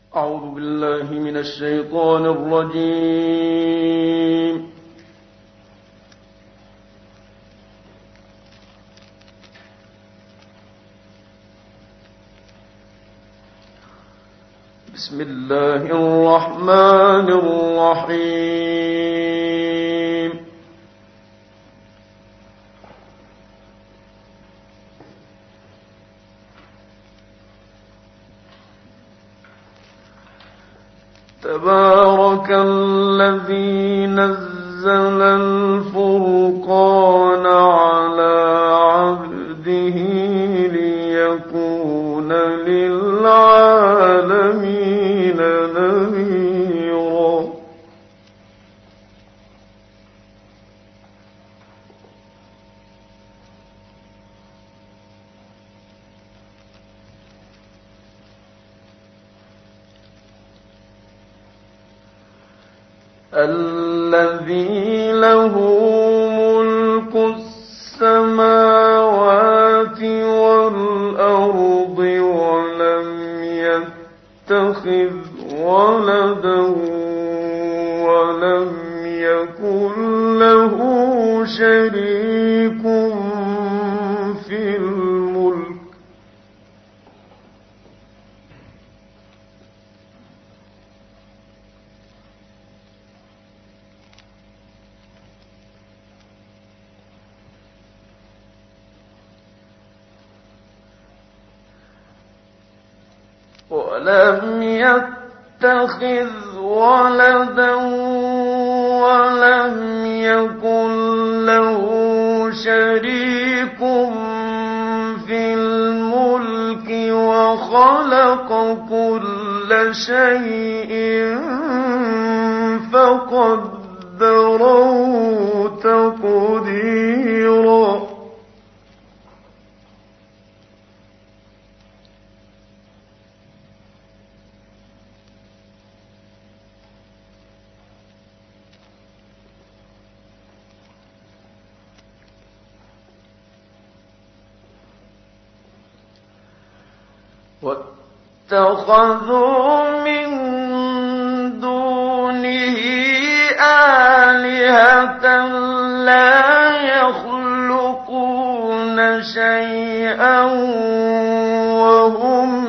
أعوذ بالله من الشيطان الرجيم. بسم الله الرحمن الرحيم. تبارك الذي نزل الفرقان على عبده ليكون للعالمين نذيرا. الذي له ملك السماوات والأرض ولم يتخذ ولدا ولم يكن له شريك في الملك ولم يتخذ ولدا ولم يكن له شريك في الملك وخلق كل شيء فقدره تقديرا. واتخذوا من دونه آلهة لا يخلقون شيئا وهم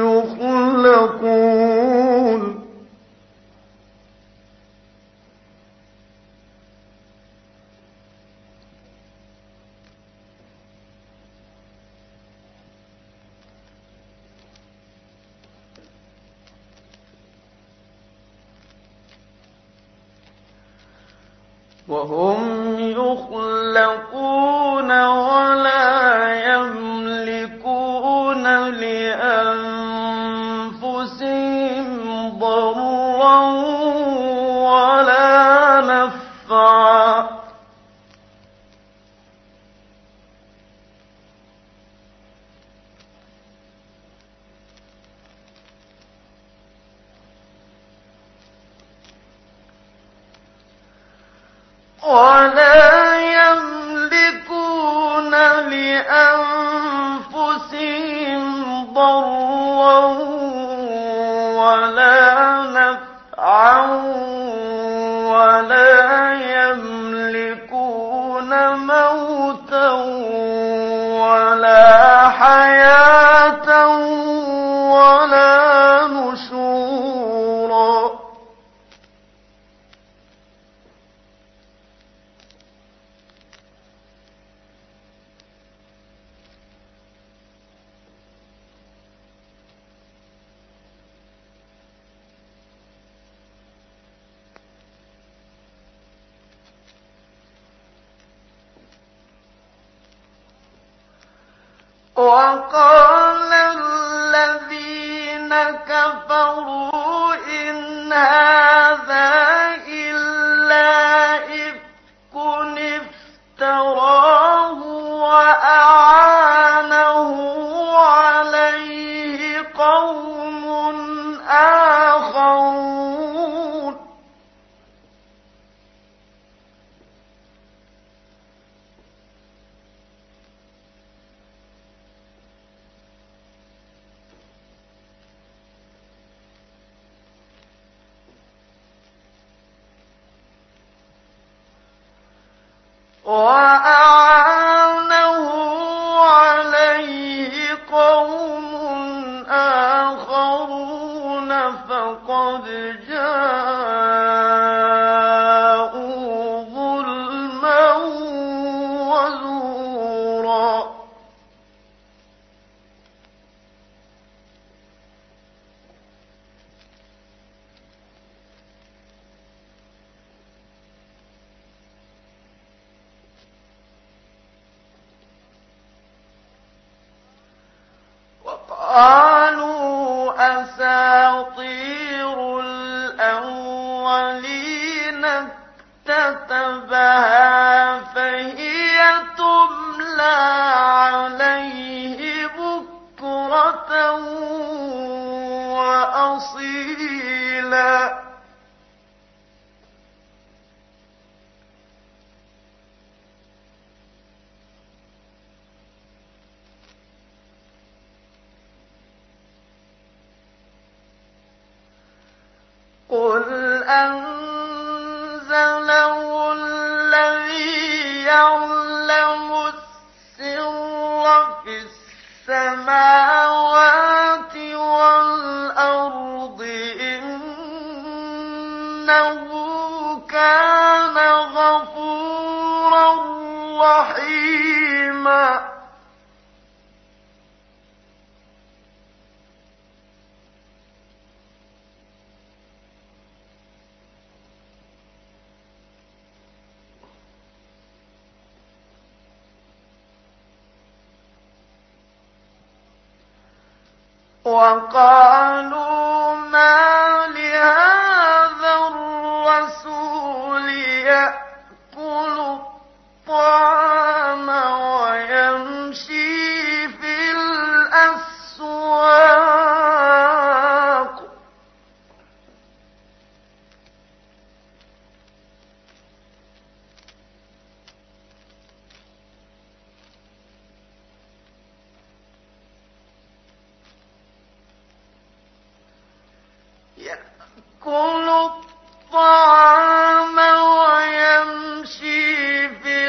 يخلقون. ولا يملكون لأنفسهم ضرا ولا نفعا ولا يملكون موتا ولا حياة ولا نشورا. وقال الذين كفروا إن هذا إلا إفك افتراه وأعانه عليه قوم آخرون. وأعانه عليه قوم آخرون فقد جاءوا ظلما وزورا. قالوا أساطير الأولين اكتتبها فهي تملى عليه بكرة وأصيلا. قل أنزله الذي يعلم السر في السماوات والأرض إنه كان غفورا رحيما. وقالوا ما لهذا الرسول يأكل الطعام ويمشي في الأسواق يأكل الطعام ويمشي في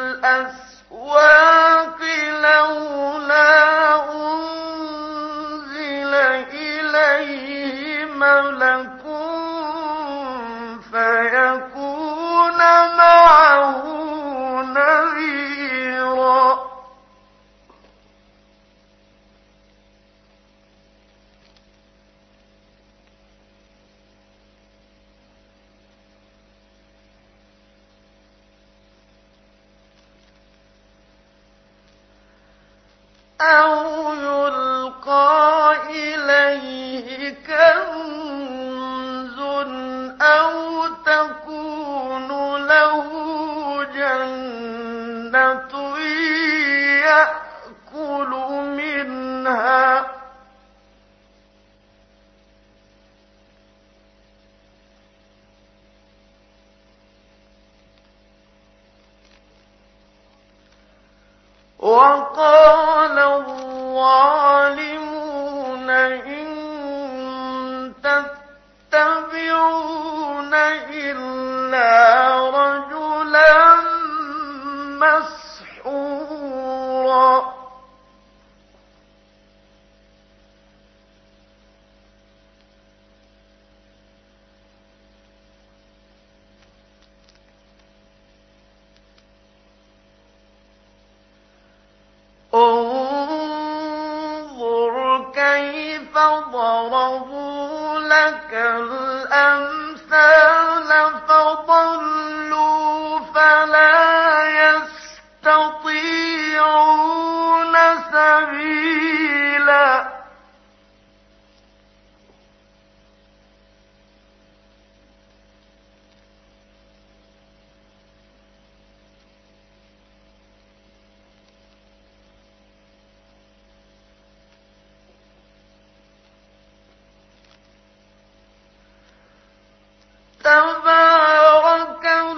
الأسواق لولا أنزل إليه ملك فيكون معه نذيرا. أو يلقى إليه كنز أو تكون له جنة يأكل منها وقال الظالمون إن تتبعون إلا رجلا مسحورا. انظر كيف ضربوا لك الأمثال فضلوا فلا يستطيعون سبيلا. تبارك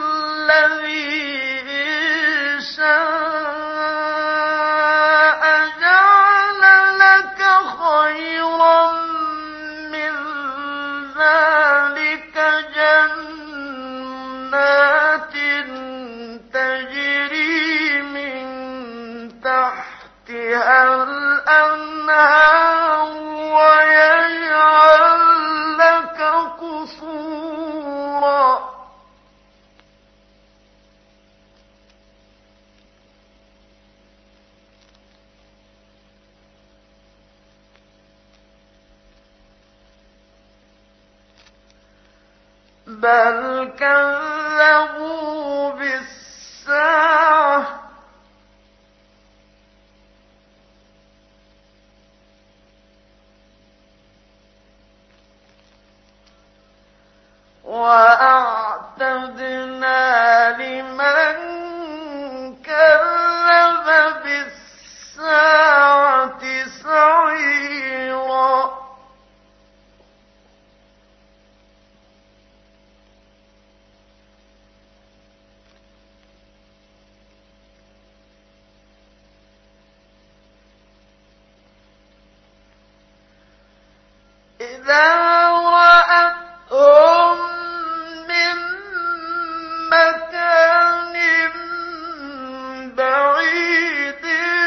بل كذبوا بالساعة وأعتدنا لمن كذب بالساعة سعيرا إذا رأتهم من مكان بعيد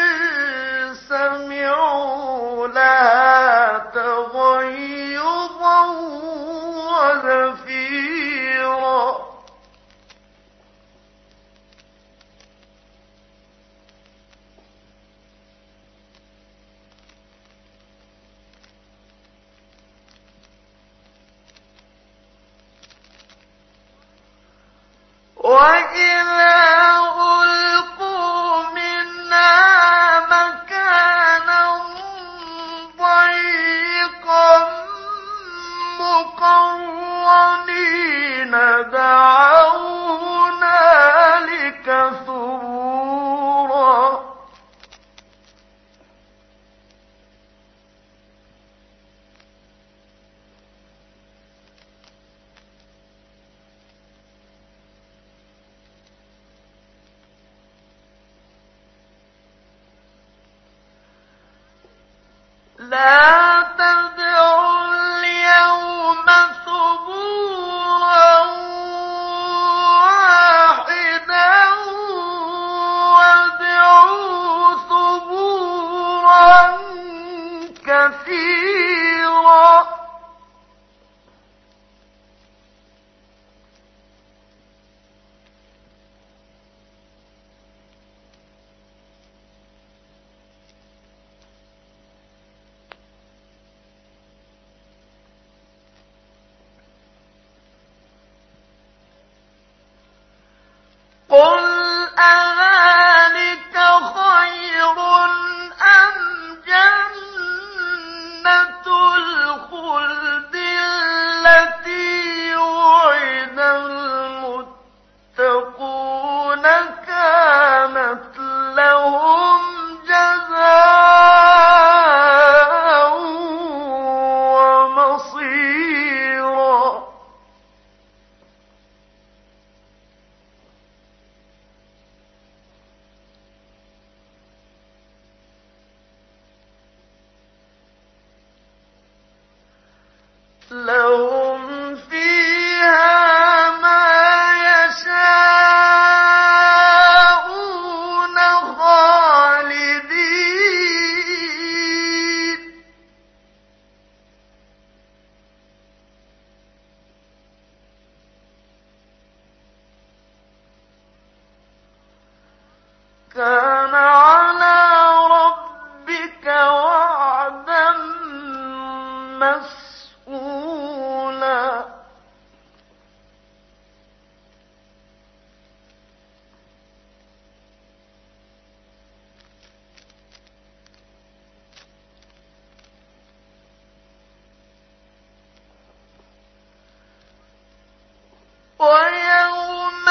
سمعوا لها تغيظا وزفيرا وإذا ألقوا منها مكانا ضيقا مقرنين دعوا هنالك ثبورا لا تدعوا اليوم ثبورا واحدا وادعوا ثبورا كثيرا قل أذلك خير أم جنة الخلد التي وعد المتقون كانت لهم جزاء ومصيرا لهم فيها ما يشاءون خالدين كان على ربك وعدا مسئولا ويوم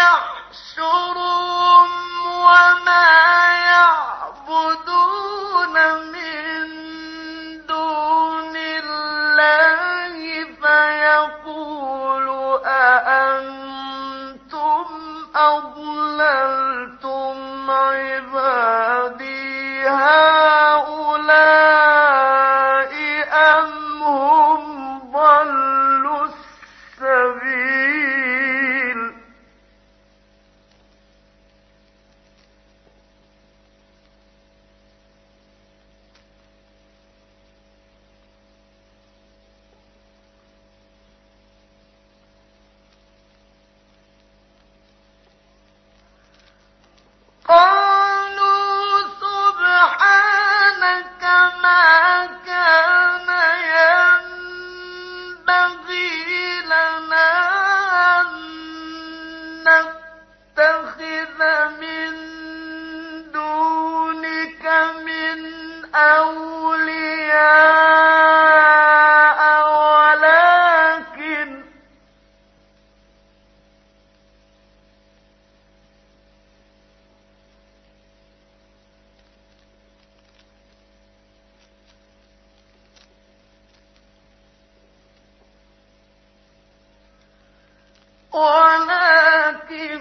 يحشرهم وما يعبدون من دون الله ولكن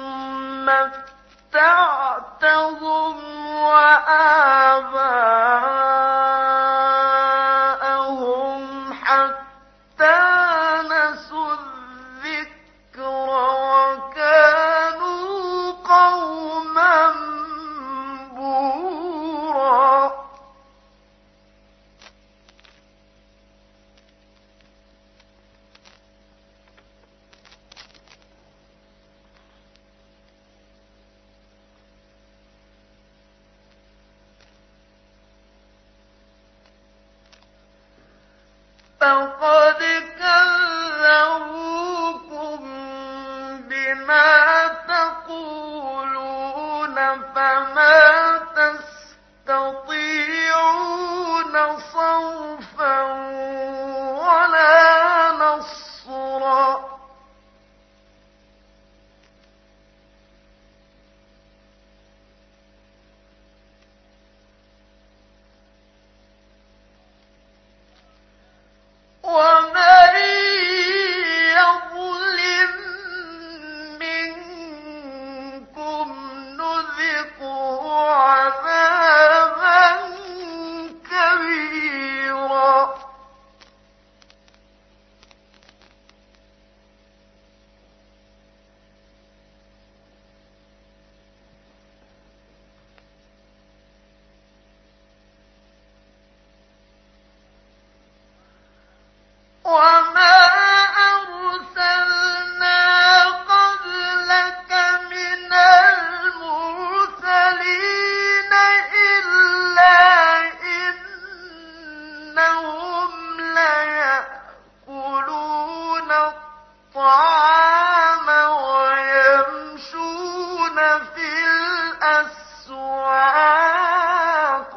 متعتهم وآباءهم حتى نسوا الذكر وكانوا قوما بورا. فقد كذبوكم بما تقولون فما تستطيعون صرفا ولا نصرا. ومن يظلم منكم نذقه عذابا كبيرا. وما أرسلنا قبلك من المرسلين إلا إنهم ليأكلون الطعام ويمشون في الأسواق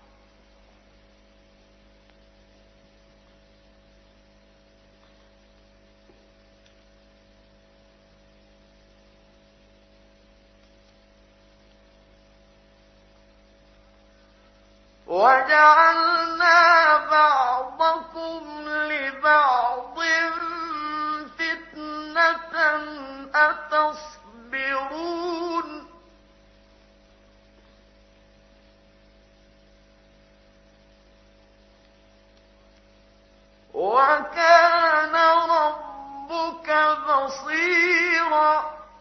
وجعلنا بعضكم لبعض فتنة أتصبرون وكان ربك بصيرا.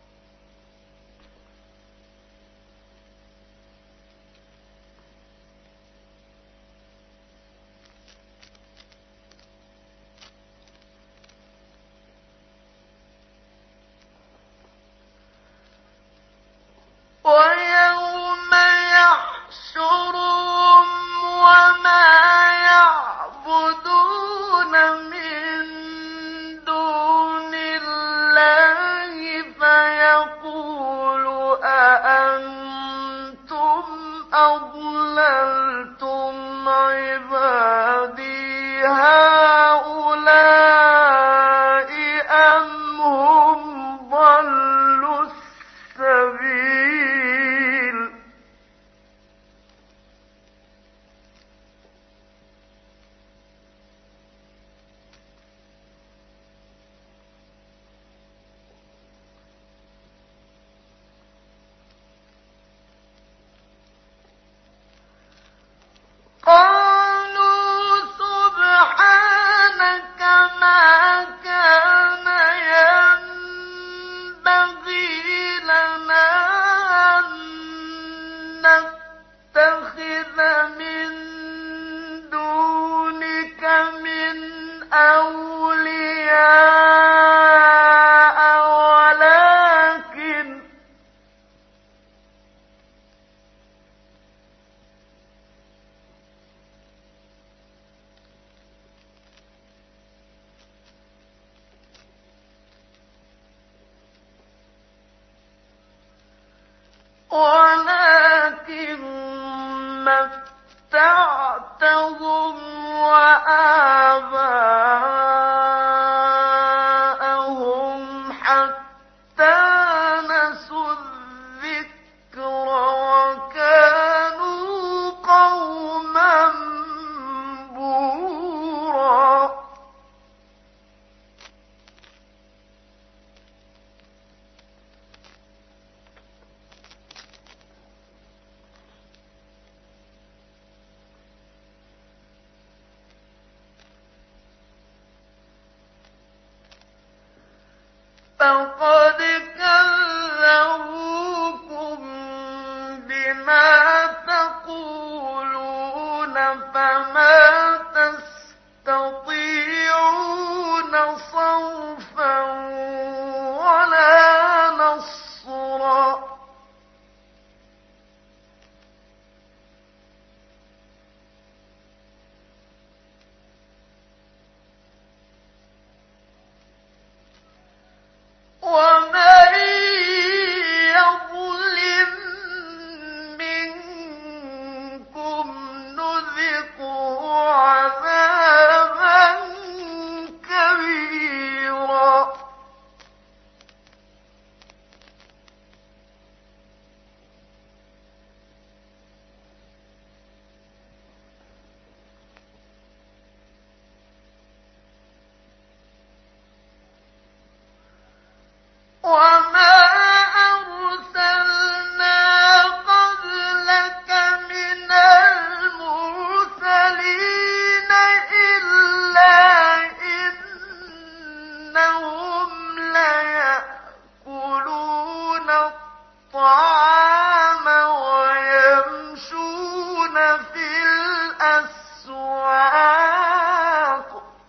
ويوم يحشرهم وما يعبدون من دون الله فيقول أأنتم أضللتم عبادي هؤلاء أم هم ضلوا السبيل. قالوا سبحانك ما كان ينبغي لنا أن نتخذ من دونك من أولياء ولكن متعتهم وآباءهم حتى نسوا الذكر وكانوا قوما بورا. فقد كذبوكم بما تقولون فما تستطيعون صرفا ولا نصرا ومن يظلم منكم نذقه عذابا كبيرا وما أرسلنا قبلك من المرسلين إلا إنهم ليأكلون الطعام ويمشون في الأسواق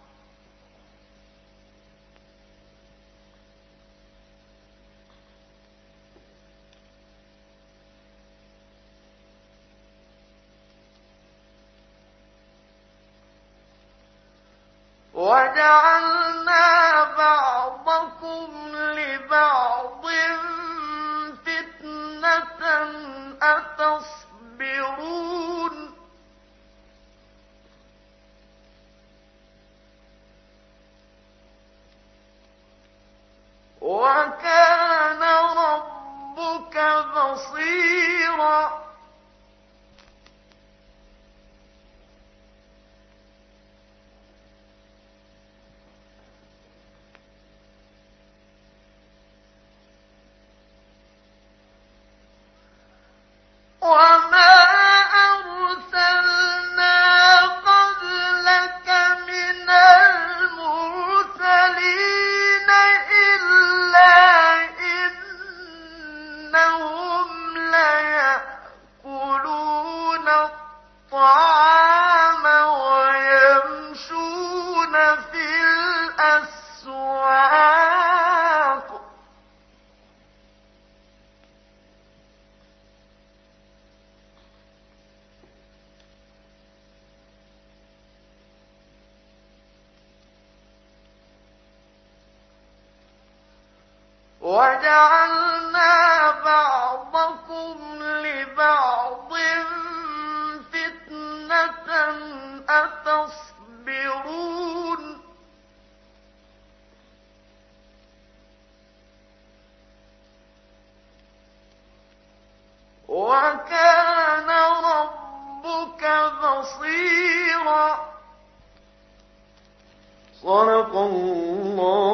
وجعلنا بعضكم لبعض فتنة أتصبرون وكان ربك بصيرا وما أرسلنا قبلك من المرسلين إلا إنهم ليأكلون الطعام ويمشون في الأسواق وجعلنا بعضكم لبعض فتنة أتصبرون وكان ربك بصيرا صدق الله